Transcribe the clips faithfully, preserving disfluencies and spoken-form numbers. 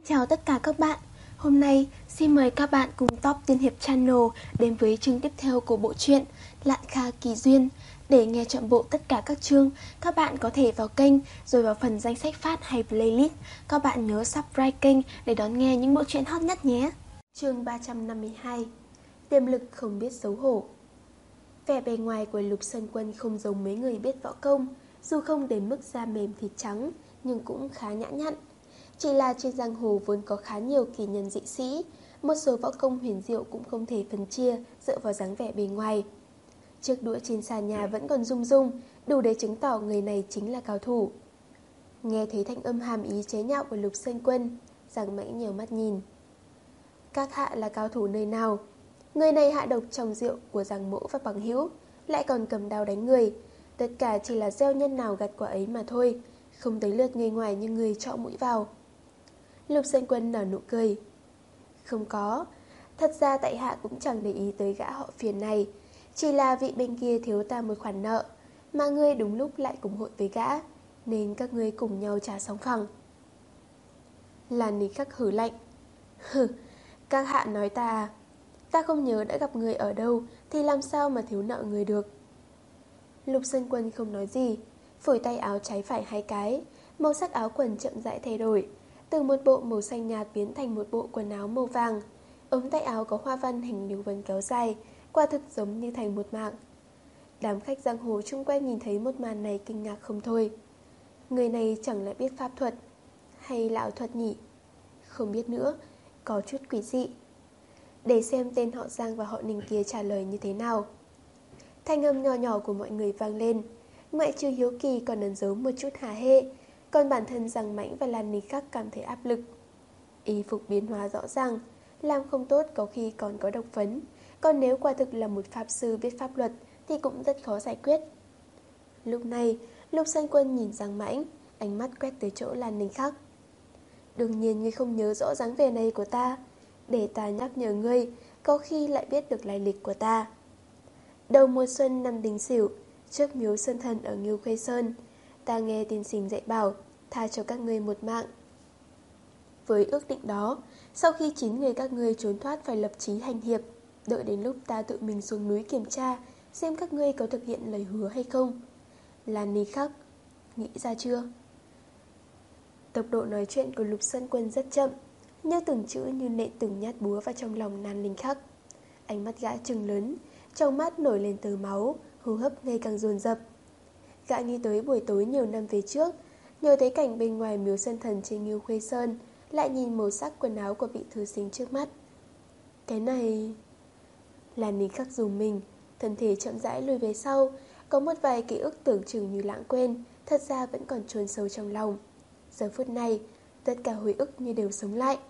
Chào tất cả các bạn. Hôm nay xin mời các bạn cùng Top Tiên Hiệp Channel đến với chương tiếp theo của bộ truyện Lạn Kha Kỳ Duyên. Để nghe trọn bộ tất cả các chương, các bạn có thể vào kênh rồi vào phần danh sách phát hay playlist. Các bạn nhớ subscribe kênh để đón nghe những bộ truyện hot nhất nhé. Chương ba trăm năm mươi hai. Tiềm lực không biết xấu hổ. Vẻ bề ngoài của Lục Sơn Quân không giống mấy người biết võ công, dù không đến mức da mềm thịt trắng nhưng cũng khá nhã nhặn. Chỉ là trên giang hồ vốn có khá nhiều kỳ nhân dị sĩ, một số võ công huyền diệu cũng không thể phân chia dựa vào dáng vẻ bề ngoài. Chiếc đũa trên sàn nhà vẫn còn rung rung, đủ để chứng tỏ người này chính là cao thủ. Nghe thấy thanh âm hàm ý chế nhạo của Lục Sơn Quân, Giang Mãnh nhiều mắt nhìn. Các hạ là cao thủ nơi nào? Người này hạ độc trong rượu của Giang Mỗ và bằng hữu, lại còn cầm đao đánh người. Tất cả chỉ là gieo nhân nào gặt quả ấy mà thôi, không tới lượt người ngoài như người trọ mũi vào. Lục Sơn Quân nở nụ cười. Không có, thật ra tại hạ cũng chẳng để ý tới gã họ Phiền này, chỉ là vị bên kia thiếu ta một khoản nợ, mà ngươi đúng lúc lại cùng hội với gã, nên các ngươi cùng nhau trả sóng phẳng. Lan Ní Khắc hử lạnh. Hừ, các hạ nói ta, ta không nhớ đã gặp người ở đâu, thì làm sao mà thiếu nợ người được. Lục Sơn Quân không nói gì, phủi tay áo trái phải hai cái, màu sắc áo quần chậm rãi thay đổi, từ một bộ màu xanh nhạt biến thành một bộ quần áo màu vàng. Ống tay áo có hoa văn hình đường vân kéo dài, quả thực giống như thành một mạng. Đám khách giang hồ chung quanh nhìn thấy một màn này kinh ngạc không thôi. Người này chẳng lẽ biết pháp thuật hay là ảo thuật nhỉ? Không biết nữa, có chút quỷ dị. Để xem tên họ Giang và họ Ninh kia trả lời như thế nào. Thanh âm nhỏ nhỏ của mọi người vang lên, ngoại trừ hiếu kỳ còn ẩn giấu một chút hả hê, còn bản thân Giang Mãnh và Lan Ní Khắc cảm thấy áp lực. Y phục biến hóa rõ ràng, làm không tốt có khi còn có độc phấn, còn nếu quả thực là một pháp sư biết pháp luật thì cũng rất khó giải quyết. Lúc này, Lục Sơn Quân nhìn Giang Mãnh, ánh mắt quét tới chỗ Lan Ní Khắc. Đương nhiên ngươi không nhớ rõ dáng vẻ này của ta, để ta nhắc nhở ngươi, có khi lại biết được lai lịch của ta. Đầu mùa xuân năm Đinh Sửu, trước miếu Sơn Thần ở Ngưu Khuê Sơn, ta nghe tiên sinh dạy bảo, tha cho các ngươi một mạng. Với ước định đó, sau khi chín người các ngươi trốn thoát phải lập chí hành hiệp, đợi đến lúc ta tự mình xuống núi kiểm tra, xem các ngươi có thực hiện lời hứa hay không. Lan Ní Khắc, nghĩ ra chưa? Tốc độ nói chuyện của Lục Sơn Quân rất chậm, nhưng từng chữ như nện từng nhát búa vào trong lòng Lan Ní Khắc. Ánh mắt gã trừng lớn, trong mắt nổi lên tơ máu, hô hấp ngày càng dồn dập. Gã nghĩ tới buổi tối nhiều năm về trước, nhớ thấy cảnh bên ngoài miếu Sơn Thần trên Ngưu Khuê Sơn, lại nhìn màu sắc quần áo của vị thư sinh trước mắt. Cái này... Lan Ní Khắc dùng mình, thân thể chậm rãi lùi về sau, có một vài ký ức tưởng chừng như lãng quên, thật ra vẫn còn chôn sâu trong lòng. Giờ phút này, tất cả hồi ức như đều sống lại.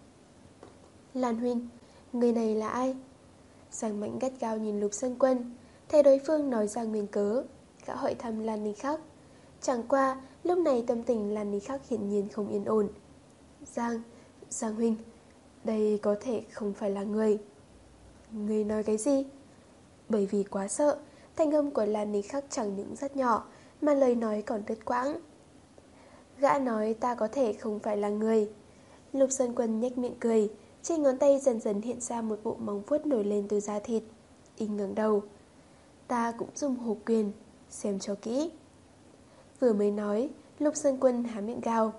Lan huynh, người này là ai? Giang Mãnh gắt gao nhìn Lục Sơn Quân, thấy đối phương nói ra nguyên cớ, gã hỏi thăm Lan Ní Khắc. Chẳng qua, lúc này tâm tình Lan Ní Khắc hiển nhiên không yên ổn. Giang, Giang huynh, đây có thể không phải là người. Người nói cái gì? Bởi vì quá sợ, thanh âm của Lan Ní Khắc chẳng những rất nhỏ, mà lời nói còn đứt quãng. Gã nói ta có thể không phải là người. Lục Sơn Quân nhếch miệng cười, trên ngón tay dần dần hiện ra một bộ móng vuốt nổi lên từ da thịt. Y ngẩng đầu. Ta cũng dùng hổ quyền, xem cho kỹ. Vừa mới nói, Lục Sơn Quân há miệng gào.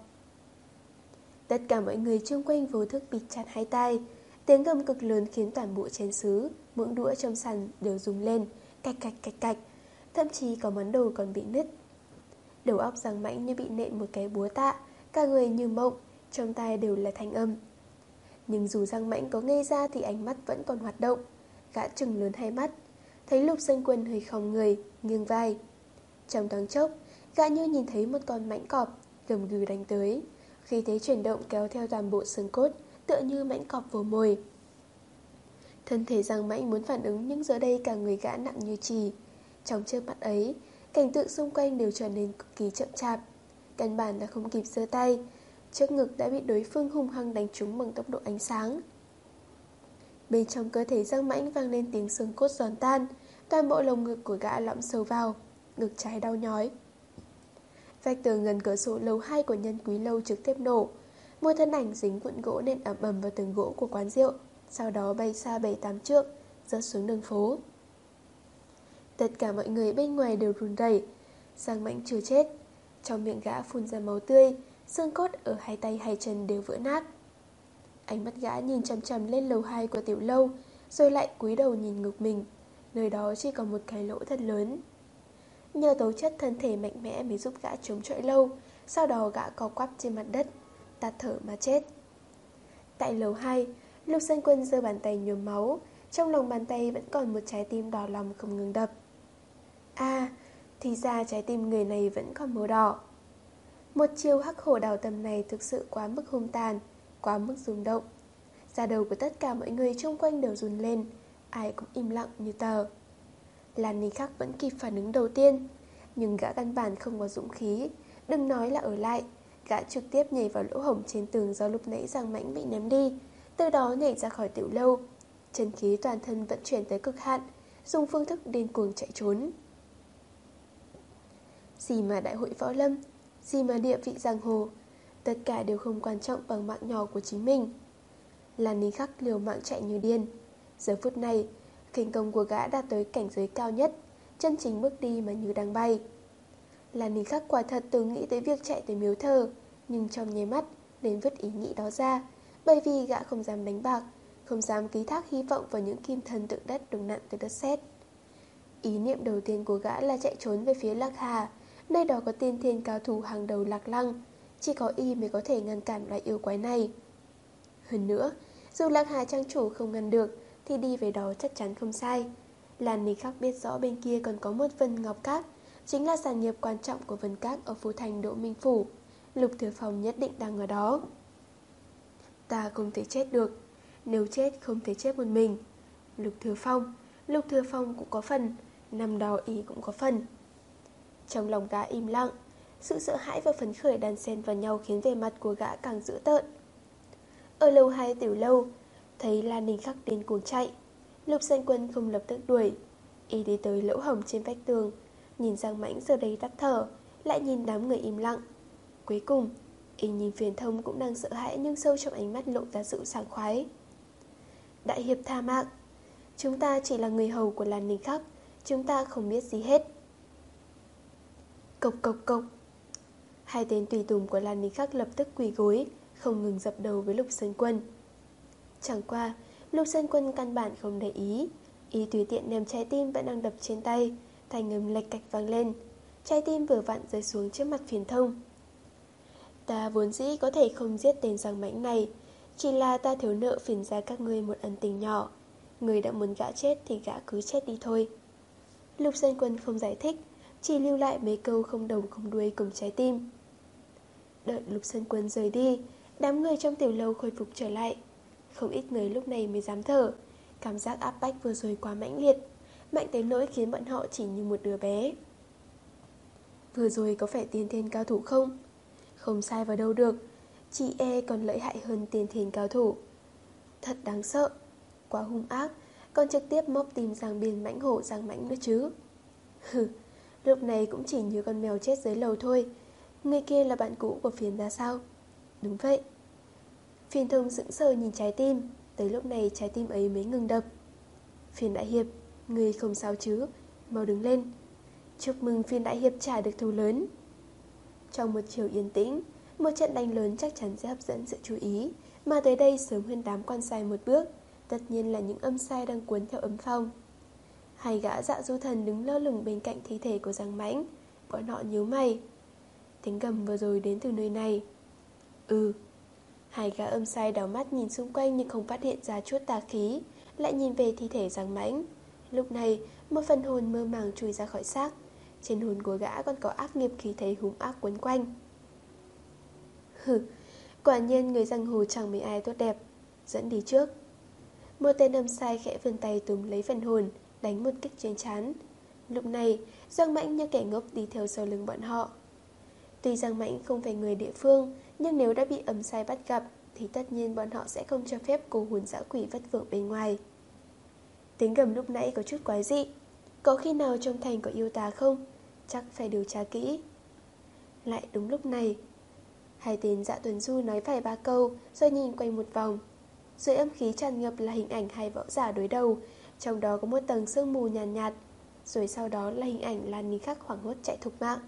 Tất cả mọi người chung quanh vô thức bịt chặt hai tai. Tiếng gầm cực lớn khiến toàn bộ chén sứ, muỗng đũa trong sàn đều rung lên, cạch cạch cạch cạch. Thậm chí có món đồ còn bị nứt. Đầu óc Giang Mãnh như bị nện một cái búa tạ, cả người như mộng, trong tai đều là thanh âm. Nhưng dù Giang Mãnh có ngây ra thì ánh mắt vẫn còn hoạt động. Gã trừng lớn hai mắt, thấy Lục Sơn Quân hơi khom người, nghiêng vai. Trong thoáng chốc, gã như nhìn thấy một con mãnh cọp gầm gừ đánh tới, khi thế chuyển động kéo theo toàn bộ xương cốt, tựa như mãnh cọp vồ mồi. Thân thể Giang Mãnh muốn phản ứng, nhưng giờ đây cả người gã nặng như chì. Trong chớp mắt ấy, cảnh tượng xung quanh đều trở nên cực kỳ chậm chạp. Căn bản đã không kịp giơ tay, trước ngực đã bị đối phương hung hăng đánh trúng bằng tốc độ ánh sáng. Bên trong cơ thể Giang Mãnh vang lên tiếng xương cốt giòn tan, toàn bộ lồng ngực của gã lõm sâu vào, ngực trái đau nhói. Vách tường gần cửa sổ lầu hai của Nhân Quý lâu trực tiếp nổ, Một thân ảnh dính vụn gỗ nên ầm ầm vào tường gỗ của quán rượu, sau đó bay xa bảy tám trượng, rớt xuống đường phố. Tất cả mọi người bên ngoài đều run rẩy. Giang Mãnh chưa chết, trong miệng gã phun ra máu tươi, xương cốt ở hai tay hai chân đều vỡ nát. Ánh mắt gã nhìn chằm chằm lên lầu hai của tiểu lâu, rồi lại cúi đầu nhìn ngực mình. Nơi đó chỉ có một cái lỗ thật lớn. Nhờ tố chất thân thể mạnh mẽ mới giúp gã chống chọi lâu. Sau đó gã co quắp trên mặt đất, tạt thở mà chết. Tại lầu hai, Lục Sơn Quân giơ bàn tay nhuốm máu. Trong lòng bàn tay vẫn còn một trái tim đỏ lòng không ngừng đập. À, thì ra trái tim người này vẫn còn màu đỏ. Một chiêu hắc hổ đào tâm này thực sự quá mức hung tàn, quá mức rung động. Da đầu của tất cả mọi người xung quanh đều run lên, ai cũng im lặng như tờ. Lan Ninh Khắc vẫn kịp phản ứng đầu tiên, nhưng gã căn bản không có dũng khí. Đừng nói là ở lại, gã trực tiếp nhảy vào lỗ hổng trên tường do lúc nãy Giang Mãnh bị ném đi, từ đó nhảy ra khỏi tiểu lâu. Chân khí toàn thân vận chuyển tới cực hạn, dùng phương thức điên cuồng chạy trốn. Gì mà đại hội võ lâm, gì mà địa vị giang hồ, tất cả đều không quan trọng bằng mạng nhỏ của chính mình. Lan Ninh Khắc liều mạng chạy như điên. Giờ phút này, khinh công của gã đạt tới cảnh giới cao nhất, chân chính bước đi mà như đang bay. Lan Ninh Khắc quả thật từng nghĩ tới việc chạy tới miếu thờ, nhưng trong nháy mắt đến vứt ý nghĩ đó ra, bởi vì gã không dám đánh bạc, không dám ký thác hy vọng vào những kim thân tượng đất đừng nặn từ đất sét. Ý niệm đầu tiên của gã là chạy trốn về phía Lạc Hà, nơi đó có tiên thiên cao thủ hàng đầu Lạc Lăng, chỉ có y mới có thể ngăn cản loại yêu quái này. Hơn nữa, dù Lạc Hà trang chủ không ngăn được thì đi về đó chắc chắn không sai. Lan Ninh Khắc biết rõ bên kia còn có một Vân Ngọc Các, chính là sản nghiệp quan trọng của Vân Các ở Phú Thành Đỗ Minh Phủ. Lục Thừa Phong nhất định đang ở đó. Ta không thể chết được, nếu chết không thể chết một mình. Lục Thừa Phong, Lục Thừa Phong cũng có phần, năm đó ý cũng có phần. Trong lòng gã im lặng, sự sợ hãi và phấn khởi đan xen vào nhau khiến vẻ mặt của gã càng dữ tợn. Ở lầu hai tiểu lâu, thấy Lan Ninh Khắc điên cuồng chạy, Lục Sơn Quân không lập tức đuổi. Y đi tới lỗ hổng trên vách tường, nhìn Giang Mãnh giờ đây tắt thở, lại nhìn đám người im lặng. Cuối cùng, y nhìn Phiền Thông cũng đang sợ hãi, nhưng sâu trong ánh mắt lộ ra sự sảng khoái. Đại hiệp tha mạng, chúng ta chỉ là người hầu của Lan Ninh Khắc, chúng ta không biết gì hết. Cộc cộc cộc. Hai tên tùy tùng của Lan Ninh Khắc lập tức quỳ gối, không ngừng dập đầu với Lục Sơn Quân. Chẳng qua, Lục Sơn Quân căn bản không để ý, y tùy tiện ném trái tim vẫn đang đập trên tay, thanh âm lệch cạch vang lên. Trái tim vừa vặn rơi xuống trước mặt Phiền Thông. Ta vốn dĩ có thể không giết tên Giang Mãnh này, chỉ là ta thiếu nợ Phiền gia các ngươi một ân tình nhỏ. Người đã muốn gã chết thì gã cứ chết đi thôi. Lục Sơn Quân không giải thích, chỉ lưu lại mấy câu không đầu không đuôi cùng trái tim. Đợi Lục Sơn Quân rời đi, đám người trong tiểu lâu khôi phục trở lại. Không ít người lúc này mới dám thở. Cảm giác áp bách vừa rồi quá mãnh liệt, mạnh tới nỗi khiến bọn họ chỉ như một đứa bé. Vừa rồi có phải tiên thiên cao thủ không? Không sai vào đâu được, chị e còn lợi hại hơn tiên thiên cao thủ. Thật đáng sợ, quá hung ác, còn trực tiếp móc tìm Giang Biên mãnh hổ Giang Mãnh nữa chứ. Hừ, lúc này cũng chỉ như con mèo chết dưới lầu thôi. Người kia là bạn cũ của Phiền ra sao? Đúng vậy. Phiền Thông sững sờ nhìn trái tim, tới lúc này trái tim ấy mới ngừng đập. Phiền đại hiệp, người không sao chứ, mau đứng lên. Chúc mừng Phiền đại hiệp trả được thù lớn. Trong một chiều yên tĩnh, một trận đánh lớn chắc chắn sẽ hấp dẫn sự chú ý, mà tới đây sớm hơn đám quan sai một bước, tất nhiên là những âm sai đang cuốn theo ấm phong. Hai gã Dạ Du Thần đứng lơ lửng bên cạnh thi thể của Giang Mãnh, bọn họ nhíu mày. Tiếng gầm vừa rồi đến từ nơi này. Ừ. Hai gã âm sai đảo mắt nhìn xung quanh nhưng không phát hiện ra chút tà khí, lại nhìn về thi thể Giang Mãnh. Lúc này, một phần hồn mơ màng chui ra khỏi xác. Trên hồn của gã còn có ác nghiệp khí thế hung ác quấn quanh. Hừ, quả nhiên người giang hồ chẳng mấy ai tốt đẹp. Dẫn đi trước. Một tên âm sai khẽ vươn tay túm lấy phần hồn, đánh một kích trên trán. Lúc này, Giang Mãnh như kẻ ngốc đi theo sau lưng bọn họ. Tuy Giang Mãnh không phải người địa phương, nhưng nếu đã bị âm sai bắt gặp thì tất nhiên bọn họ sẽ không cho phép cô hồn dã quỷ vất vưởng bên ngoài. Tiếng gầm lúc nãy có chút quái dị. Có khi nào trong thành có yêu tà không? Chắc phải điều tra kỹ. Lại đúng lúc này, Hai tên Dạ Tuần Du nói vài ba câu rồi nhìn quanh một vòng. Dưới âm khí tràn ngập là hình ảnh hai võ giả đối đầu, trong đó có một tầng sương mù nhàn nhạt, nhạt. Rồi sau đó là hình ảnh Lan Ninh Khắc hoảng hốt chạy thục mạng.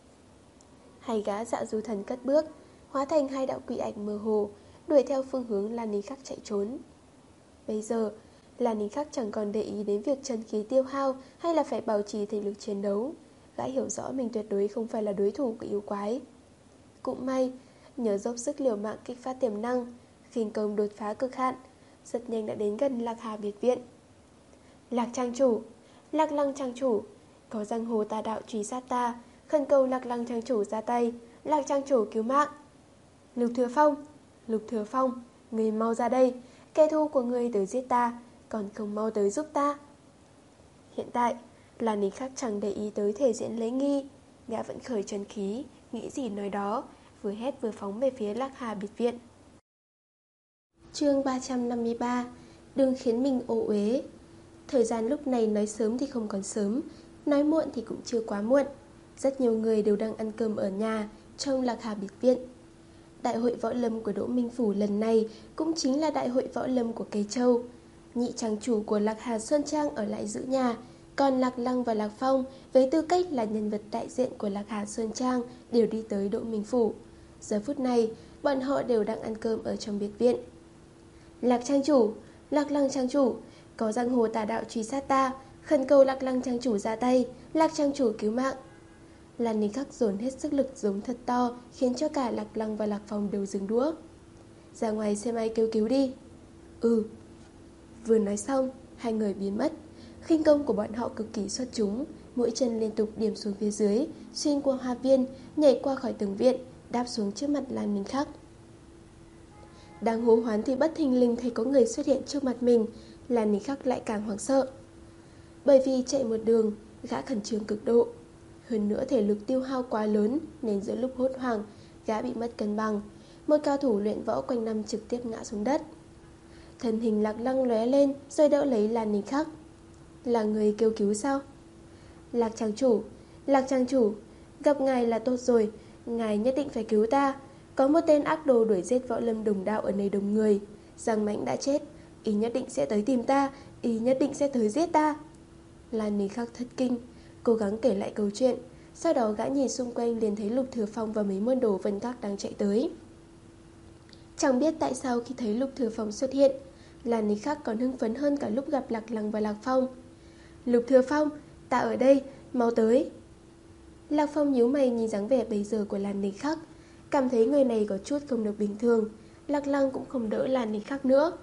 Hai gã Dạ Du thần cất bước, hóa thành hai đạo quỷ ảnh mơ hồ, đuổi theo phương hướng Lan Ninh Khắc chạy trốn. Bây giờ, Lan Ninh Khắc chẳng còn để ý đến việc chân khí tiêu hao hay là phải bảo trì thể lực chiến đấu. Gã hiểu rõ mình tuyệt đối không phải là đối thủ của yêu quái. Cũng may, nhờ dốc sức liều mạng kích phát tiềm năng, khinh công đột phá cực hạn, rất nhanh đã đến gần Lạc Hà biệt viện. Lạc trang chủ, Lạc Lăng trang chủ, có giang hồ tà đạo truy sát ta, khẩn cầu Lạc Lăng trang chủ ra tay, Lạc trang chủ cứu mạng. Lục Thừa Phong, Lục Thừa Phong, người mau ra đây, kẻ thù của người tới giết ta, còn không mau tới giúp ta. Hiện tại, Lan Ninh Khắc chẳng để ý tới thể diện lễ nghi, gã vẫn khởi chân khí, nghĩ gì nói đó, vừa hét vừa phóng về phía Lạc Hà biệt viện. Chương ba trăm năm mươi ba. Đừng khiến mình ô uế. Thời gian lúc này nói sớm thì không còn sớm, nói muộn thì cũng chưa quá muộn. Rất nhiều người đều đang ăn cơm ở nhà, trong Lạc Hà biệt viện. Đại hội võ lâm của Đỗ Minh Phủ lần này cũng chính là đại hội võ lâm của Cây Châu. Nhị trang chủ của Lạc Hà Sơn Trang ở lại giữ nhà, còn Lạc Lăng và Lạc Phong với tư cách là nhân vật đại diện của Lạc Hà Sơn Trang đều đi tới Đỗ Minh Phủ. Giờ phút này, bọn họ đều đang ăn cơm ở trong biệt viện. Lạc trang chủ, Lạc Lăng trang chủ, có giang hồ tà đạo truy sát ta, khẩn cầu Lạc Lăng trang chủ ra tay, Lạc trang chủ cứu mạng. Lan Ninh Khắc dồn hết sức lực giống thật to, khiến cho cả Lạc Lăng và Lạc Phong đều dừng đũa. Ra ngoài xem ai kêu cứu đi. Ừ. Vừa nói xong, hai người biến mất. Khinh công của bọn họ cực kỳ xuất chúng, mỗi chân liên tục điểm xuống phía dưới, xuyên qua hoa viên, nhảy qua khỏi tường viện, đáp xuống trước mặt Lan Ninh Khắc. Đang hô hoán thì bất thình lình thấy có người xuất hiện trước mặt mình, Lan Ninh Khắc lại càng hoảng sợ. Bởi vì chạy một đường, gã khẩn trương cực độ. Hơn nữa thể lực tiêu hao quá lớn nên giữa lúc hốt hoảng, gã bị mất cân bằng. Một cao thủ luyện võ quanh năm trực tiếp ngã xuống đất. Thân hình Lạc Lăng lóe lên rồi đỡ lấy Lan Ninh Khắc. Là người kêu cứu sao? Lạc trang chủ, Lạc trang chủ, gặp ngài là tốt rồi, ngài nhất định phải cứu ta. Có một tên ác đồ đuổi giết võ lâm đồng đạo ở nơi đông người. Giang Mãnh đã chết, y nhất định sẽ tới tìm ta, y nhất định sẽ tới giết ta. Lan Ninh Khắc thất kinh, cố gắng kể lại câu chuyện. Sau đó gã nhìn xung quanh liền thấy Lục Thừa Phong và mấy môn đồ Vân Các đang chạy tới. Chẳng biết tại sao khi thấy Lục Thừa Phong xuất hiện, Lan Ninh Khắc còn hưng phấn hơn cả lúc gặp Lạc Lăng và Lạc Phong. Lục Thừa Phong, ta ở đây, mau tới. Lạc Phong nhíu mày nhìn dáng vẻ bây giờ của Lan Ninh Khắc, cảm thấy người này có chút không được bình thường. Lạc Lăng cũng không đỡ Lan Ninh Khắc nữa.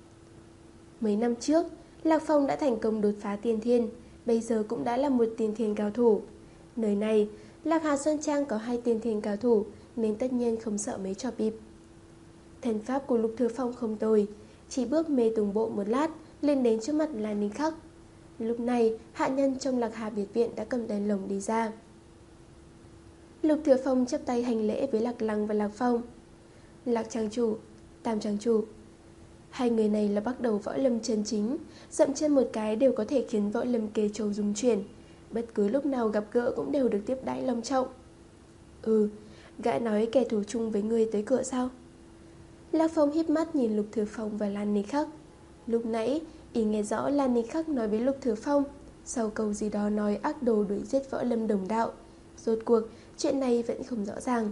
Mấy năm trước, Lạc Phong đã thành công đột phá tiên thiên, bây giờ cũng đã là một tiên thiên cao thủ. Nơi này, Lạc Hà Sơn Trang có hai tiên thiên cao thủ, nên tất nhiên không sợ mấy trò bịp. Thần pháp của Lục Thừa Phong không tồi, chỉ bước mê tùng bộ một lát, lên đến trước mặt Lan Ninh Khắc. Lúc này, hạ nhân trong Lạc Hà biệt viện đã cầm đèn lồng đi ra. Lục Thừa Phong chắp tay hành lễ với Lạc Lăng và Lạc Phong. Lạc trang chủ, Tam trang chủ. Hai người này là bắt đầu võ lâm chân chính, dậm chân một cái đều có thể khiến võ lâm Kê Châu rung chuyển. Bất cứ lúc nào gặp gỡ cũng đều được tiếp đãi long trọng. Ừ, gã nói kẻ thù chung với người tới cửa sao? Lạc Phong híp mắt nhìn Lục Thừa Phong và Lan Ninh Khắc. Lúc nãy, y nghe rõ Lan Ninh Khắc nói với Lục Thừa Phong, sau câu gì đó nói ác đồ đuổi giết võ lâm đồng đạo. Rốt cuộc, chuyện này vẫn không rõ ràng.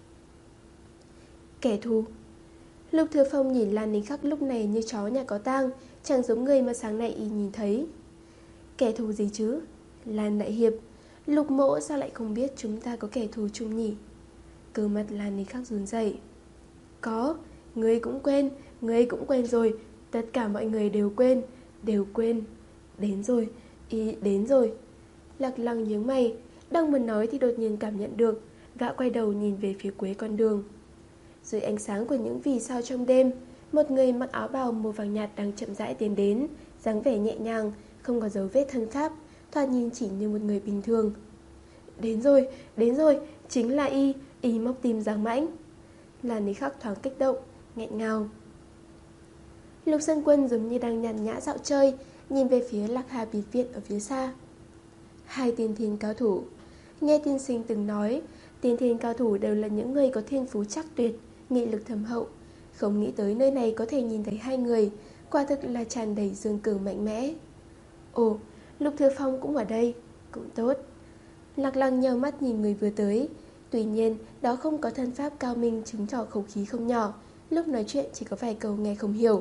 Kẻ thù. Lục Thừa Phong nhìn Lan Ninh Khắc lúc này như chó nhà có tang, chẳng giống người mà sáng nay y nhìn thấy. Kẻ thù gì chứ? Lan đại hiệp, Lục mỗ sao lại không biết chúng ta có kẻ thù chung nhỉ? Cơ mặt Lan Ninh Khắc run rẩy. Có, ngươi cũng quên, ngươi cũng quên rồi, tất cả mọi người đều quên, đều quên. Đến rồi, y đến rồi. Lạc Lăng nhướng mày, đang muốn nói thì đột nhiên cảm nhận được, gã quay đầu nhìn về phía cuối con đường. Dưới ánh sáng của những vì sao trong đêm, một người mặc áo bào màu vàng nhạt đang chậm rãi tiến đến, dáng vẻ nhẹ nhàng, không có dấu vết thân pháp, thoạt nhìn chỉ như một người bình thường. Đến rồi, đến rồi, chính là y, y móc tìm Giang Mãnh. Lan Ninh Khắc thoáng kích động, nghẹn ngào. Lục Sơn Quân giống như đang nhàn nhã dạo chơi, nhìn về phía Lạc Hà biệt viện ở phía xa. Hai tiên thiên cao thủ. Nghe tiên sinh từng nói, Tiên thiên cao thủ đều là những người có thiên phú chắc tuyệt, nghị lực thâm hậu. Không nghĩ tới nơi này có thể nhìn thấy hai người, quả thực là tràn đầy dương cường mạnh mẽ. Ồ, Lục Thừa Phong cũng ở đây, cũng tốt. Lạc Lăng nheo mắt nhìn người vừa tới. Tuy nhiên, đó không có thân pháp cao minh, chứng tỏ khẩu khí không nhỏ. Lúc nói chuyện chỉ có vài câu nghe không hiểu.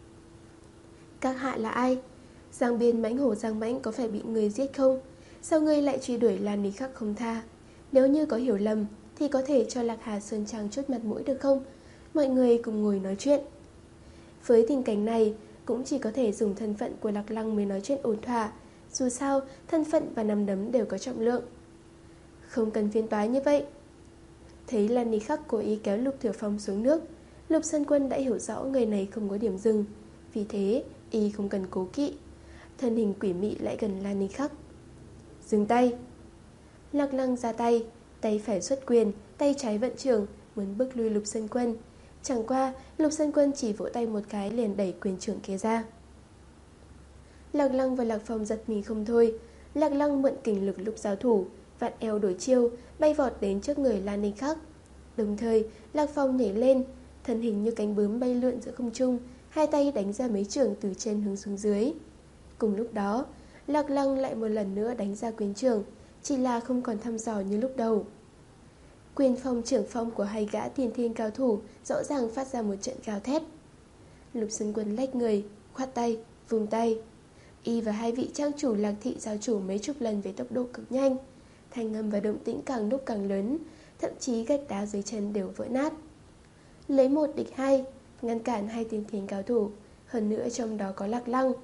Các hạ là ai? Giang Biên mãnh hổ Giang Mãnh có phải bị người giết không? Sao ngươi lại truy đuổi Lan Ni Khắc không tha? Nếu như có hiểu lầm thì có thể cho Lạc Hà Sơn Trang chút mặt mũi được không? Mọi người cùng ngồi nói chuyện. Với tình cảnh này, cũng chỉ có thể dùng thân phận của Lạc Lăng mới nói chuyện ổn thỏa. Dù sao, thân phận và nắm đấm đều có trọng lượng. Không cần phiền toái như vậy. Thấy Lan Ni Khắc cố ý kéo Lục Thừa Phong xuống nước, Lục Sơn Quân đã hiểu rõ người này không có điểm dừng. Vì thế, y không cần cố kỵ. Thân hình quỷ mị lại gần Lan Ni Khắc. Dừng tay. Lạc Lăng ra tay, tay phải xuất quyền, tay trái vận trưởng, muốn bước lui Lục Sơn Quân. Chẳng qua, Lục Sơn Quân chỉ vỗ tay một cái liền đẩy quyền trưởng kia ra. Lạc Lăng và Lạc Phong giật mình không thôi. Lạc Lăng mượn kình lực lúc giao thủ, vặn eo đổi chiêu, bay vọt đến trước người Lan Ni Khắc. Đồng thời, Lạc Phong nhảy lên, thân hình như cánh bướm bay lượn giữa không trung, hai tay đánh ra mấy chưởng từ trên hướng xuống dưới. Cùng lúc đó, Lạc Lăng lại một lần nữa đánh ra quyền trưởng, chỉ là không còn thăm dò như lúc đầu. Quyền phong trưởng phong của hai gã tiền thiên cao thủ rõ ràng phát ra một trận gào thét. Lục Sơn Quân lách người, khoát tay, vùng tay. Y và hai vị trang chủ Lạc thị giao chủ mấy chục lần với tốc độ cực nhanh. Thanh âm và động tĩnh càng lúc càng lớn, thậm chí gạch đá dưới chân đều vỡ nát. Lấy một địch hai, ngăn cản hai tiền thiên cao thủ, hơn nữa trong đó có Lạc Lăng.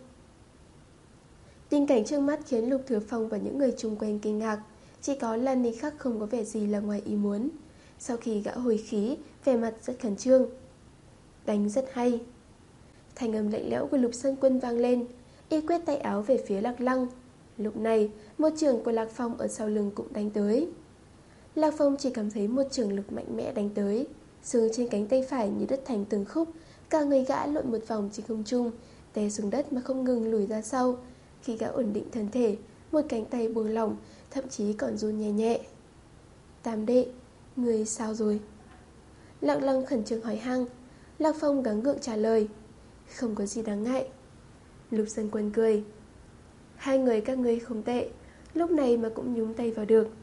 Tình cảnh trước mắt khiến Lục Thừa Phong và những người chung quanh kinh ngạc. Chỉ có Lan Ni Khắc không có vẻ gì là ngoài ý muốn. Sau khi gã hồi khí, vẻ mặt rất khẩn trương. Đánh rất hay. Thanh âm lạnh lẽo của Lục Sơn Quân vang lên. Y quét tay áo về phía Lạc Lăng. Lúc này, một chưởng của Lạc Phong ở sau lưng cũng đánh tới. Lạc Phong chỉ cảm thấy một chưởng lực mạnh mẽ đánh tới. Xương trên cánh tay phải như đứt thành từng khúc. Cả người gã lộn một vòng trên không trung, té xuống đất mà không ngừng lùi ra sau. Khi gã ổn định thân thể, một cánh tay buông lỏng, thậm chí còn run nhẹ nhẹ. Tam đệ, người sao rồi? Lạc Lăng khẩn trương hỏi han. Lạc Phong gắng gượng trả lời. Không có gì đáng ngại. Lục Sơn Quân cười. Hai người các ngươi không tệ, lúc này mà cũng nhúng tay vào được.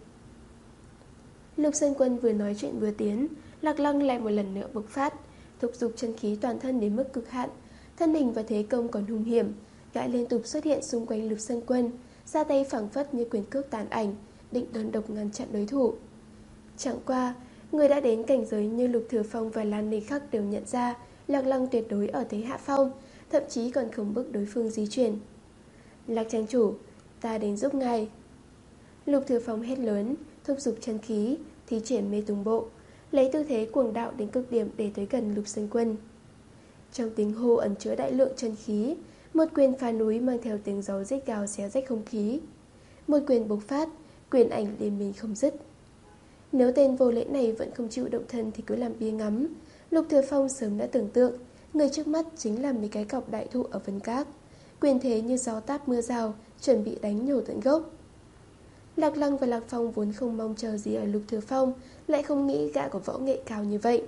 Lục Sơn Quân vừa nói chuyện vừa tiến, Lạc Lăng lại một lần nữa bộc phát, thúc giục chân khí toàn thân đến mức cực hạn. Thân hình và thế công còn hung hiểm. Gã liên tục xuất hiện xung quanh Lục Sơn Quân, ra tay phảng phất như quyền cước tàn ảnh, định đơn độc ngăn chặn đối thủ. Chẳng qua, người đã đến cảnh giới như Lục Thừa Phong và Lan Ni Khắc đều nhận ra Lạc Lăng tuyệt đối ở thế hạ phong, thậm chí còn không bức đối phương di chuyển. Lạc trang chủ, ta đến giúp ngài. Lục Thừa Phong hét lớn, thúc giục chân khí, thi triển mê tung bộ, lấy tư thế cuồng đạo đến cực điểm để tới gần Lục Sơn Quân. Trong tiếng hô ẩn chứa đại lượng chân khí, một quyền phá núi mang theo tiếng gió rít gào xé rách không khí. Một quyền bộc phát, quyền ảnh liên miên không dứt. Nếu tên vô lễ này vẫn không chịu động thân thì cứ làm bia ngắm. Lục Thừa Phong sớm đã tưởng tượng, người trước mắt chính là mấy cái cọc đại thụ ở Vân Các. Quyền thế như gió táp mưa rào, chuẩn bị đánh nhổ tận gốc. Lạc Lăng và Lạc Phong vốn không mong chờ gì ở Lục Thừa Phong, lại không nghĩ gã có võ nghệ cao như vậy.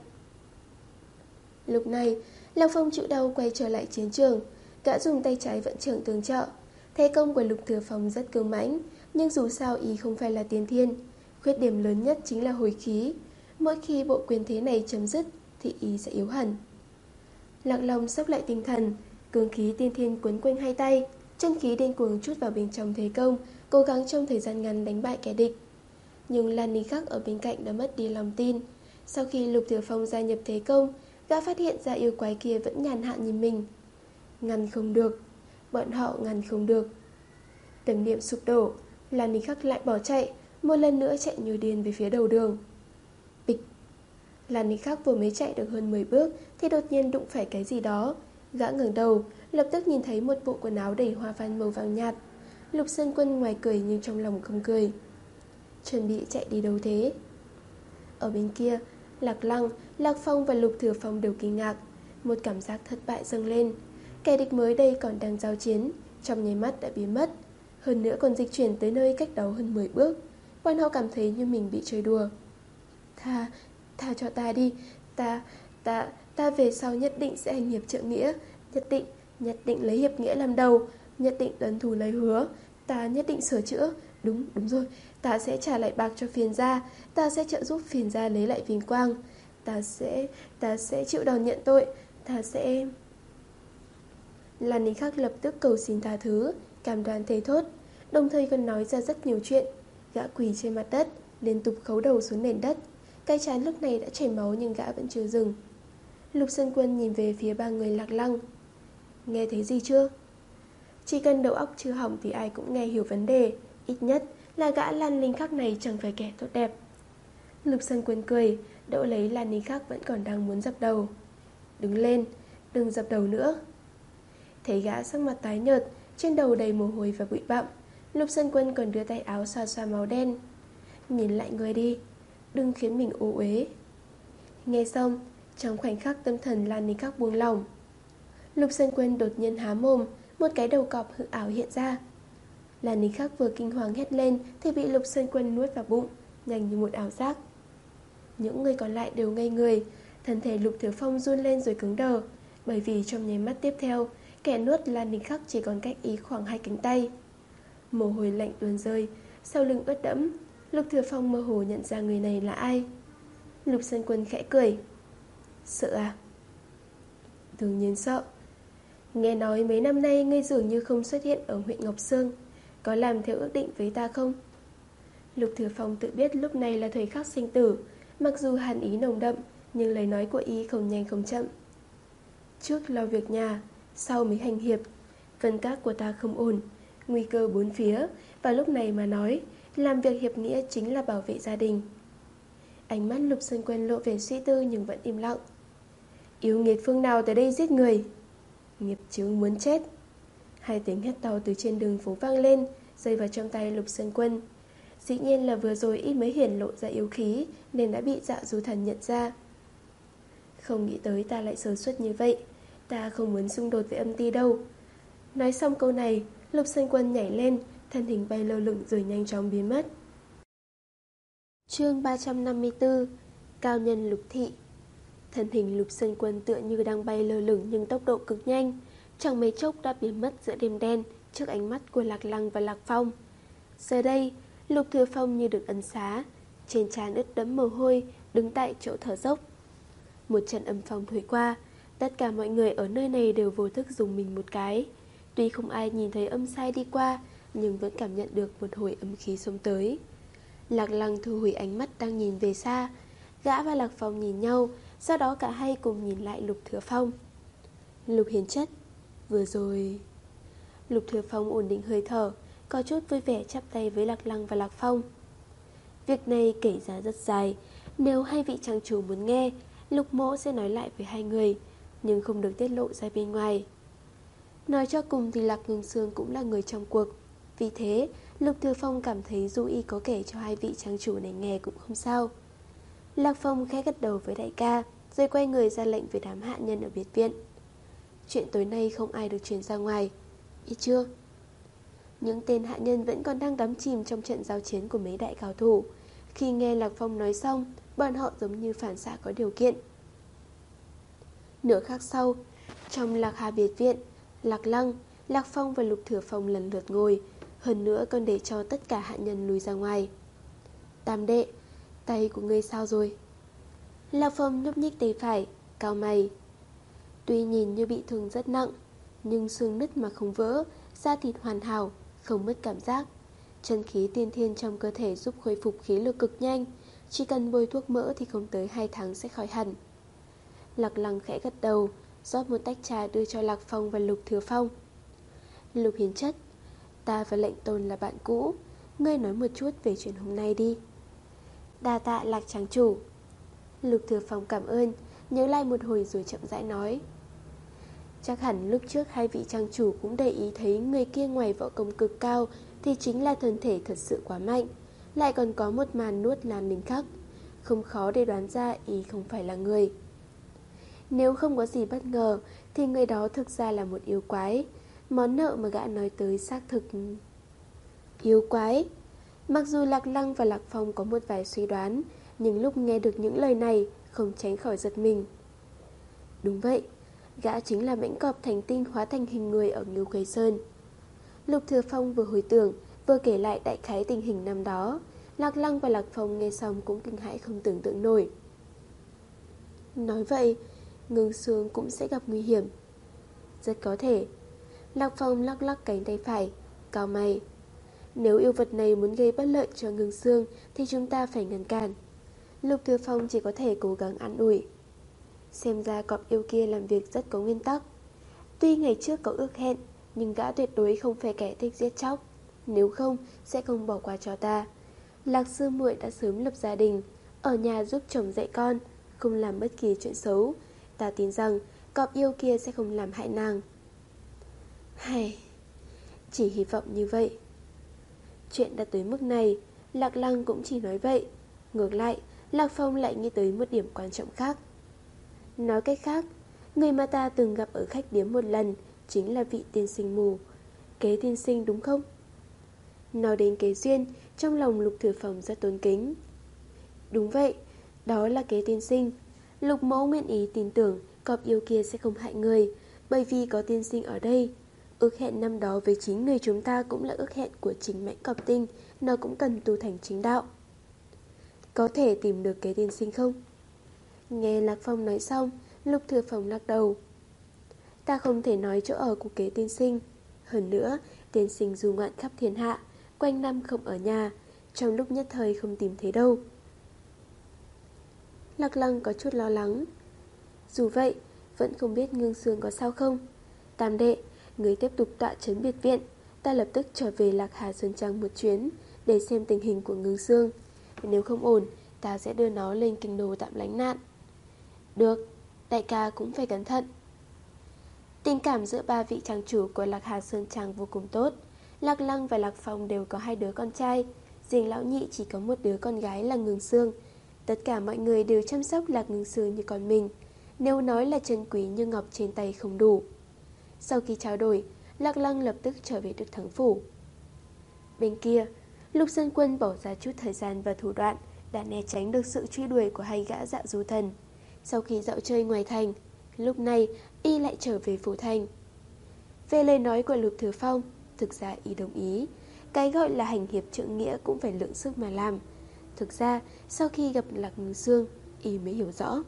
Lúc này, Lạc Phong chịu đau quay trở lại chiến trường. Gã dùng tay trái vận trưởng tương trợ. Thế công của Lục Thừa Phong rất cứng mãnh, nhưng dù sao y không phải là tiên thiên. Khuyết điểm lớn nhất chính là hồi khí. Mỗi khi bộ quyền thế này chấm dứt thì y sẽ yếu hẳn. Lạc Long sốc lại tinh thần, cương khí tiên thiên quấn quanh hai tay, chân khí điên cuồng trút vào bên trong thế công, cố gắng trong thời gian ngắn đánh bại kẻ địch. Nhưng Lan Ni Khắc ở bên cạnh đã mất đi lòng tin. Sau khi Lục Thừa Phong gia nhập thế công, gã phát hiện ra yêu quái kia vẫn nhàn hạ nhìn mình. Ngăn không được, bọn họ ngăn không được. Tâm niệm sụp đổ, Lan Ni Khắc lại bỏ chạy, một lần nữa chạy như điên về phía đầu đường. Bịch. Lan Ni Khắc vừa mới chạy được hơn mười bước thì đột nhiên đụng phải cái gì đó. Gã ngẩng đầu, lập tức nhìn thấy một bộ quần áo đầy hoa văn màu vàng nhạt. Lục Sơn Quân ngoài cười nhưng trong lòng không cười. Chuẩn bị chạy đi đâu thế? Ở bên kia, Lạc Lăng, Lạc Phong và Lục Thừa Phong đều kinh ngạc. Một cảm giác thất bại dâng lên. Kẻ địch mới đây còn đang giao chiến, trong nháy mắt đã biến mất. Hơn nữa còn dịch chuyển tới nơi cách đó hơn mười bước. Bọn họ cảm thấy như mình bị chơi đùa. Tha, tha cho ta đi. Ta, ta, ta về sau nhất định sẽ hành hiệp trượng nghĩa. Nhất định, nhất định lấy hiệp nghĩa làm đầu. Nhất định tuân thủ lời hứa. Ta nhất định sửa chữa. Đúng, đúng rồi. Ta sẽ trả lại bạc cho Phiền gia. Ta sẽ trợ giúp Phiền gia lấy lại vinh quang. Ta sẽ, ta sẽ chịu đòn nhận tội. Ta sẽ... Lan Ninh Khắc lập tức cầu xin tha thứ, cam đoan thề thốt, đồng thời còn nói ra rất nhiều chuyện. Gã quỳ trên mặt đất, liên tục khấu đầu xuống nền đất. Cái trán lúc này đã chảy máu nhưng gã vẫn chưa dừng. Lục Sơn Quân nhìn về phía ba người Lạc Lăng. Nghe thấy gì chưa? Chỉ cần đầu óc chưa hỏng thì ai cũng nghe hiểu vấn đề. Ít nhất là gã Lan Ninh Khắc này chẳng phải kẻ tốt đẹp. Lục Sơn Quân cười, đỡ lấy Lan Ninh Khắc vẫn còn đang muốn dập đầu. Đứng lên, đừng dập đầu nữa. Thấy gã sắc mặt tái nhợt, trên đầu đầy mồ hôi và bụi bặm, Lục Sơn Quân còn đưa tay áo xoa xoa máu đen. Nhìn lại người đi, đừng khiến mình ô uế. Nghe xong, trong khoảnh khắc tâm thần Lan Ninh Khắc buông lỏng. Lục Sơn Quân đột nhiên há mồm, một cái đầu cọp hư ảo hiện ra. Lan Ninh Khắc vừa kinh hoàng hét lên thì bị Lục Sơn Quân nuốt vào bụng, nhanh như một ảo giác. Những người còn lại đều ngây người, thân thể Lục Thiếu Phong run lên rồi cứng đờ, bởi vì trong nháy mắt tiếp theo, kẻ nuốt Lan Ninh Khắc chỉ còn cách ý khoảng hai cánh tay. Mồ hôi lạnh tuôn rơi, sau lưng ướt đẫm. Lục Thừa Phong mơ hồ nhận ra người này là ai. Lục Sơn Quân khẽ cười. Sợ à? Đương nhiên sợ. Nghe nói mấy năm nay ngươi dường như không xuất hiện ở huyện Ngọc Sương, có làm theo ước định với ta không? Lục Thừa Phong tự biết lúc này là thời khắc sinh tử. Mặc dù hàn ý nồng đậm, nhưng lời nói của y không nhanh không chậm. Trước lo việc nhà, sau mới hành hiệp. Vân các của ta không ổn, nguy cơ bốn phía. Và lúc này mà nói, làm việc hiệp nghĩa chính là bảo vệ gia đình. Ánh mắt Lục Sơn Quân lộ vẻ suy tư nhưng vẫn im lặng. Yêu nghiệt phương nào tới đây giết người? Nghiệp chướng muốn chết. Hai tiếng hét to từ trên đường phố vang lên, rơi vào trong tay Lục Sơn Quân. Dĩ nhiên là vừa rồi y mới hiển lộ ra yếu khí, nên đã bị Dạ Du Thần nhận ra. Không nghĩ tới ta lại sơ suất như vậy. Ta không muốn xung đột với âm ti đâu. Nói xong câu này, Lục Sơn Quân nhảy lên, thân hình bay lơ lửng rồi nhanh chóng biến mất. Chương ba trăm năm mươi tư. Cao nhân Lục Thị. Thân hình Lục Sơn Quân tựa như đang bay lơ lửng nhưng tốc độ cực nhanh, chẳng mấy chốc đã biến mất giữa đêm đen trước ánh mắt của Lạc Lăng và Lạc Phong. Giờ đây, Lục Thừa Phong như được ân xá, trên trán ướt đẫm mồ hôi, đứng tại chỗ thở dốc. Một trận âm phong thổi qua, tất cả mọi người ở nơi này đều vô thức dùng mình một cái. Tuy không ai nhìn thấy âm sai đi qua, nhưng vẫn cảm nhận được một hồi âm khí xông tới. Lạc Lăng thu hồi ánh mắt đang nhìn về xa. Gã và Lạc Phong nhìn nhau, sau đó cả hai cùng nhìn lại Lục Thừa Phong. Lục Hiền Chất, vừa rồi... Lục Thừa Phong ổn định hơi thở, có chút vui vẻ chắp tay với Lạc Lăng và Lạc Phong. Việc này kể ra rất dài, nếu hai vị trang chủ muốn nghe, Lục Mỗ sẽ nói lại với hai người, nhưng không được tiết lộ ra bên ngoài. Nói cho cùng thì Lạc Ngưng Sương cũng là người trong cuộc. Vì thế, Lục Thừa Phong cảm thấy dù y có kể cho hai vị trang chủ này nghe cũng không sao. Lạc Phong khẽ gật đầu với đại ca, rồi quay người ra lệnh với đám hạ nhân ở biệt viện. Chuyện tối nay không ai được truyền ra ngoài. Biết chưa? Những tên hạ nhân vẫn còn đang đắm chìm trong trận giao chiến của mấy đại cao thủ. Khi nghe Lạc Phong nói xong, bọn họ giống như phản xạ có điều kiện. Nửa khắc sau, trong Lạc Hà biệt viện, Lạc Lăng, Lạc Phong và Lục Thừa Phong lần lượt ngồi, hơn nữa còn để cho tất cả hạ nhân lùi ra ngoài. Tam đệ, tay của ngươi sao rồi? Lạc Phong nhúc nhích tay phải, cau mày. Tuy nhìn như bị thương rất nặng, nhưng xương nứt mà không vỡ, da thịt hoàn hảo, không mất cảm giác. Chân khí tiên thiên trong cơ thể giúp khôi phục khí lực cực nhanh, chỉ cần bôi thuốc mỡ thì không tới hai tháng sẽ khỏi hẳn. Lạc Lăng khẽ gật đầu, rót một tách trà đưa cho Lạc Phong và Lục Thừa Phong. Lục Hiền Chất, ta và lệnh tôn là bạn cũ, ngươi nói một chút về chuyện hôm nay đi. Đa tạ Lạc trang chủ. Lục Thừa Phong cảm ơn, nhớ lại một hồi rồi chậm rãi nói. Chắc hẳn lúc trước hai vị trang chủ cũng để ý thấy người kia ngoài võ công cực cao thì chính là thân thể thật sự quá mạnh, lại còn có một màn nuốt Lan Ninh Khắc. Không khó để đoán ra ý không phải là người. Nếu không có gì bất ngờ thì người đó thực ra là một yêu quái. Món nợ mà gã nói tới xác thực. Yêu quái? Mặc dù Lạc Lăng và Lạc Phong có một vài suy đoán, Nhưng lúc nghe được những lời này, không tránh khỏi giật mình. Đúng vậy, gã chính là mãnh cọp thành tinh hóa thành hình người ở Ngưu Quế Sơn. Lục Thừa Phong vừa hồi tưởng, vừa kể lại đại khái tình hình năm đó. Lạc Lăng và Lạc Phong nghe xong cũng kinh hãi không tưởng tượng nổi. Nói vậy, Ngưng Sương cũng sẽ gặp nguy hiểm. Rất có thể. Lạc Phong lắc lắc cánh tay phải, cau mày. Nếu yêu vật này muốn gây bất lợi cho Ngưng Sương thì chúng ta phải ngăn cản. Lục Thừa Phong chỉ có thể cố gắng an ủi. Xem ra cọp yêu kia làm việc rất có nguyên tắc. Tuy ngày trước có ước hẹn, nhưng gã tuyệt đối không phải kẻ thích giết chóc. Nếu không, sẽ không bỏ qua cho ta. Lạc sư muội đã sớm lập gia đình, ở nhà giúp chồng dạy con, không làm bất kỳ chuyện xấu. Ta tin rằng cọp yêu kia sẽ không làm hại nàng. Hay, chỉ hy vọng như vậy. Chuyện đã tới mức này, Lạc Lăng cũng chỉ nói vậy. Ngược lại, Lạc Phong lại nghĩ tới một điểm quan trọng khác. Nói cách khác, người mà ta từng gặp ở khách điếm một lần chính là vị tiên sinh mù. Kế tiên sinh đúng không? Nói đến Kế Duyên, trong lòng Lục Thừa Phong rất tôn kính. Đúng vậy, đó là Kế tiên sinh. Lục mẫu nguyện ý tin tưởng cọp yêu kia sẽ không hại người, bởi vì có tiên sinh ở đây. Ước hẹn năm đó với chính người chúng ta cũng là ước hẹn của chính mãnh cọp tinh, nó cũng cần tu thành chính đạo. Có thể tìm được Kế tiên sinh không? Nghe Lạc Phong nói xong, Lục Thừa Phong lắc đầu. Ta không thể nói chỗ ở của Kế tiên sinh. Hơn nữa, tiên sinh du ngoạn khắp thiên hạ, quanh năm không ở nhà, trong lúc nhất thời không tìm thấy đâu. Lạc Lăng có chút lo lắng. Dù vậy, vẫn không biết Ngưng Sương có sao không. Tam đệ, người tiếp tục tọa trấn biệt viện, ta lập tức trở về Lạc Hà Sơn Trang một chuyến, để xem tình hình của Ngưng Sương. Nếu không ổn, ta sẽ đưa nó lên kinh đô tạm lánh nạn. Được, đại ca cũng phải cẩn thận. Tình cảm giữa ba vị trang chủ của Lạc Hà Sơn Trang vô cùng tốt. Lạc Lăng và Lạc Phong đều có hai đứa con trai, riêng lão nhị chỉ có một đứa con gái là Ngưng Sương. Tất cả mọi người đều chăm sóc Lạc Ngưng Sương như con mình, nếu nói là chân quý như ngọc trên tay không đủ. Sau khi trao đổi, Lạc Lăng lập tức trở về Đức Thắng Phủ. Bên kia, Lục Sơn Quân bỏ ra chút thời gian và thủ đoạn đã né tránh được sự truy đuổi của hai gã Dạ Du Thần. Sau khi dạo chơi ngoài thành, lúc này y lại trở về phủ thành. Về lời nói của Lục Thừa Phong, thực ra y đồng ý. Cái gọi là hành hiệp trượng nghĩa cũng phải lượng sức mà làm. Thực ra, sau khi gặp Lạc Ngưng Sương, y mới hiểu rõ.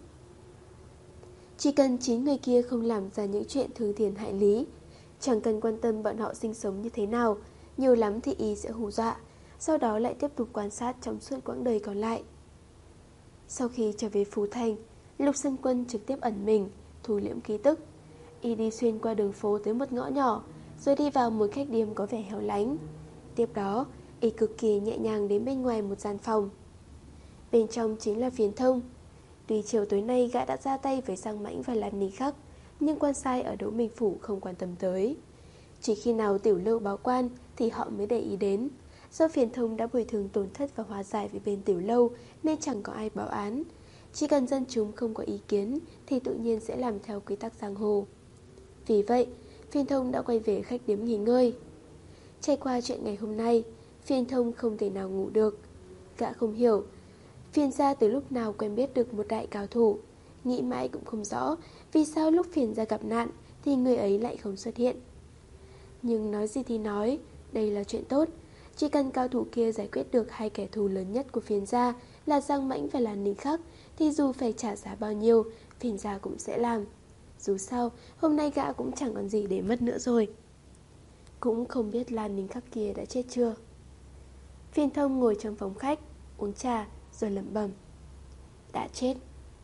Chỉ cần chín người kia không làm ra những chuyện thương thiên hại lý, chẳng cần quan tâm bọn họ sinh sống như thế nào, nhiều lắm thì y sẽ hù dọa, sau đó lại tiếp tục quan sát trong suốt quãng đời còn lại. Sau khi trở về phủ thành, Lục Sơn Quân trực tiếp ẩn mình, thu liễm ký tức. Y đi xuyên qua đường phố tới một ngõ nhỏ, rồi đi vào một khách điếm có vẻ hẻo lánh. Tiếp đó, y cực kỳ nhẹ nhàng đến bên ngoài một gian phòng. Bên trong chính là Phiền Thông. Tuy chiều tối nay gã đã ra tay với Giang Mãnh và Lan Ninh Khắc, nhưng quan sai ở Đỗ Minh Phủ không quan tâm tới. Chỉ khi nào tiểu lâu báo quan thì họ mới để ý đến. Do Phiền Thông đã bồi thường tổn thất và hòa giải với bên tiểu lâu nên chẳng có ai báo án. Chỉ cần dân chúng không có ý kiến thì tự nhiên sẽ làm theo quy tắc giang hồ. Vì vậy, Phiền Thông đã quay về khách điếm nghỉ ngơi. Trải qua chuyện ngày hôm nay, Phiền Thông không thể nào ngủ được. Gã không hiểu Phiền gia từ lúc nào quen biết được một đại cao thủ. Nghĩ mãi cũng không rõ vì sao lúc Phiền gia gặp nạn thì người ấy lại không xuất hiện. Nhưng nói gì thì nói, đây là chuyện tốt. Chỉ cần cao thủ kia giải quyết được hai kẻ thù lớn nhất của Phiền gia là Giang Mãnh và Lan Ninh Khắc, thì dù phải trả giá bao nhiêu, Phiền gia cũng sẽ làm. Dù sao, hôm nay gã cũng chẳng còn gì để mất nữa rồi. Cũng không biết Lan Ninh Khắc kia đã chết chưa. Phiền Thông ngồi trong phòng khách, uống trà rồi lẩm bẩm. Đã chết.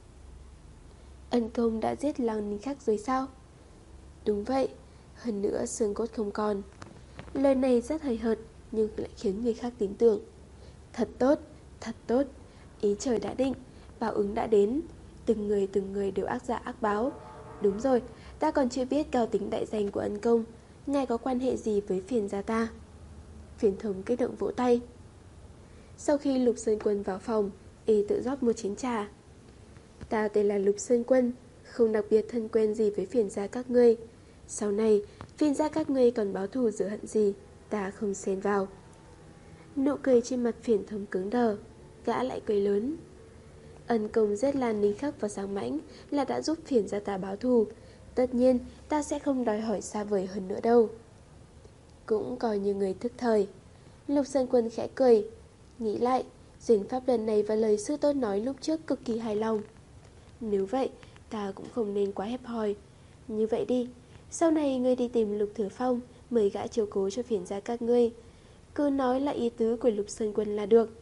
Ân Công đã giết Lan Ninh Khắc rồi sao? Đúng vậy, hơn nữa xương cốt không còn. Lời này rất hời hợt nhưng lại khiến người khác tin tưởng. Thật tốt, thật tốt. Ý trời đã định, báo ứng đã đến. Từng người từng người đều ác dạ ác báo. Đúng rồi, ta còn chưa biết cao tính đại danh của Ân Công. Ngài có quan hệ gì với Phiền gia ta? Phiền Thông kích động vỗ tay. Sau khi Lục Sơn Quân vào phòng, y tự rót một chén trà. Ta tên là Lục Sơn Quân, không đặc biệt thân quen gì với Phiền gia các ngươi. Sau này, Phiền gia các ngươi còn báo thù rửa hận gì, ta không xen vào. Nụ cười trên mặt Phiền Thông cứng đờ, gã lại cười lớn. Ân công giết Lan Ninh Khắc và Giang Mãnh là đã giúp phiền gia ta báo thù. Tất nhiên ta sẽ không đòi hỏi xa vời hơn nữa đâu. Cũng coi như người thức thời. Lục Sơn Quân khẽ cười. Nghĩ lại, duyên pháp lần này và lời sư tôn nói lúc trước cực kỳ hài lòng. Nếu vậy, ta cũng không nên quá hẹp hòi. Như vậy đi, sau này ngươi đi tìm Lục Thừa Phong, mời gã chiếu cố cho phiền gia các ngươi. Cứ nói là ý tứ của Lục Sơn Quân là được.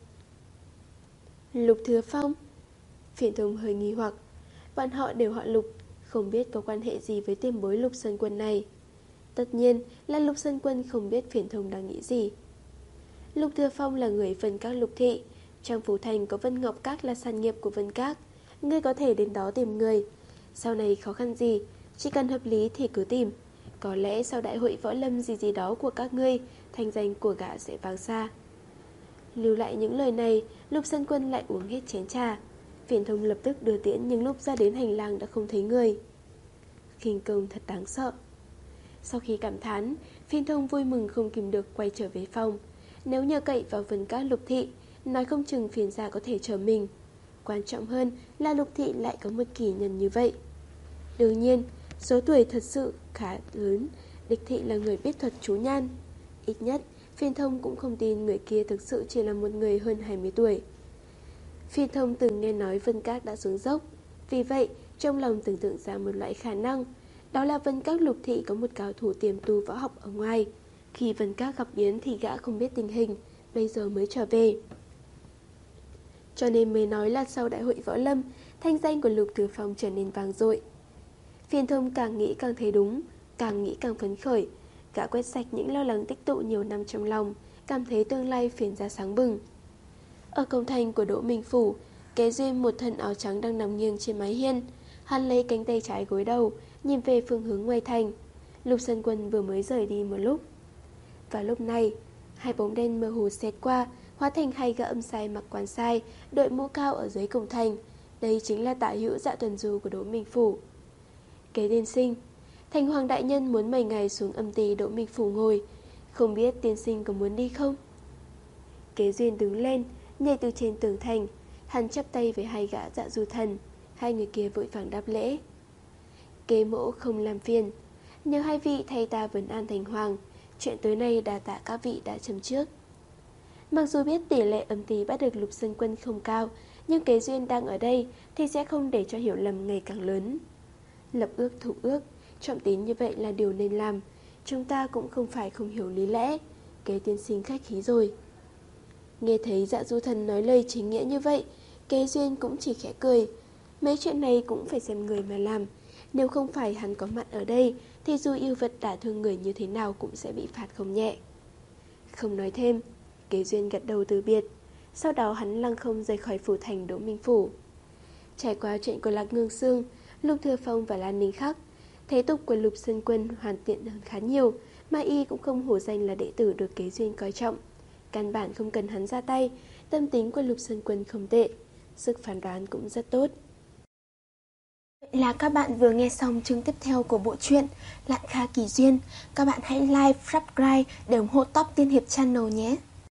Lục Thừa Phong? Phiền Thông hơi nghi hoặc. Bọn họ đều họ Lục, không biết có quan hệ gì với tiền bối Lục Sơn Quân này. Tất nhiên là Lục Sơn Quân không biết Phiền Thông đang nghĩ gì. Lục Thừa Phong là người Vân Các Lục thị. Trong phủ thành có Vân Ngọc Các là sản nghiệp của Vân Các. Ngươi có thể đến đó tìm người. Sau này khó khăn gì, chỉ cần hợp lý thì cứ tìm. Có lẽ sau đại hội võ lâm gì gì đó của các ngươi, thanh danh của gã sẽ vang xa. Lưu lại những lời này, Lục Sơn Quân lại uống hết chén trà. Phiền Thông lập tức đưa tiễn, nhưng lúc ra đến hành lang đã không thấy người. Khinh công thật đáng sợ. Sau khi cảm thán, Phiền Thông vui mừng không kìm được quay trở về phòng. Nếu nhờ cậy vào Vân Các Lục thị, nói không chừng phiền gia có thể chờ mình. Quan trọng hơn là Lục thị lại có một kỳ nhân như vậy. Đương nhiên, số tuổi thật sự khá lớn, đích thị là người biết thuật chú nhan. Ít nhất, Phiền Thông cũng không tin người kia thực sự chỉ là một người hơn hai mươi tuổi. Phiền Thông từng nghe nói Vân Các đã xuống dốc, vì vậy trong lòng tưởng tượng ra một loại khả năng, đó là Vân Các Lục thị có một cao thủ tiềm tu võ học ở ngoài. Khi Vân Các gặp biến thì gã không biết tình hình, bây giờ mới trở về. Cho nên mới nói là sau đại hội võ lâm, thanh danh của Lục Thừa Phong trở nên vang dội. Phiền Thông càng nghĩ càng thấy đúng, càng nghĩ càng phấn khởi. Gã quét sạch những lo lắng tích tụ nhiều năm trong lòng, cảm thấy tương lai phiền ra sáng bừng. Ở cổng thành của Đỗ Minh Phủ, Kế Duyên một thân áo trắng đang nằm nghiêng trên mái hiên. Hắn lấy cánh tay trái gối đầu, nhìn về phương hướng ngoài thành. Lục Sơn Quân vừa mới rời đi một lúc. Và lúc này, hai bóng đen mơ hồ xẹt qua, hóa thành hai gã âm sai mặc quan sai, đội mũ cao ở dưới cổng thành. Đây chính là tả hữu Dạ Tuần Du của Đỗ Minh Phủ. Kế tiên sinh, Thành Hoàng đại nhân muốn mời ngài xuống âm ty Đỗ Minh Phủ ngồi, không biết tiên sinh có muốn đi không? Kế Duyên đứng lên, nhảy từ trên tường thành. Hắn chắp tay với hai gã Dạ Du thần. Hai người kia vội vàng đáp lễ. Kế mỗ không làm phiền, nhờ hai vị thay ta vấn an Thành Hoàng. Chuyện tới nay đà tạ các vị đã chấm trước. Mặc dù biết tỷ lệ âm ty bắt được Lục Sơn Quân không cao, nhưng Kế Duyên đang ở đây thì sẽ không để cho hiểu lầm ngày càng lớn. Lập ước thủ ước, trọng tín như vậy là điều nên làm. Chúng ta cũng không phải không hiểu lý lẽ. Kế tiên sinh khách khí rồi. Nghe thấy Dạ Du thần nói lời chính nghĩa như vậy, Kế Duyên cũng chỉ khẽ cười. Mấy chuyện này cũng phải xem người mà làm. Nếu không phải hắn có mặt ở đây thì dù yêu vật đả thương người như thế nào cũng sẽ bị phạt không nhẹ. Không nói thêm, Kế Duyên gật đầu từ biệt. Sau đó hắn lăng không rời khỏi phủ thành Đỗ Minh Phủ. Trải qua chuyện của Lạc Ngưng Sương, Lục Thừa Phong và Lan Ninh Khắc, thế tục của Lục Sơn Quân hoàn tiện hơn khá nhiều, mà y cũng không hổ danh là đệ tử được Kế Duyên coi trọng. Căn bản không cần hắn ra tay, tâm tính của Lục Sơn Quân không tệ, sức phán đoán cũng rất tốt. Vậy là các bạn vừa nghe xong chương tiếp theo của bộ truyện Lạn Kha Kỳ Duyên. Các bạn hãy like, subscribe để ủng hộ Top Tiên Hiệp Channel nhé.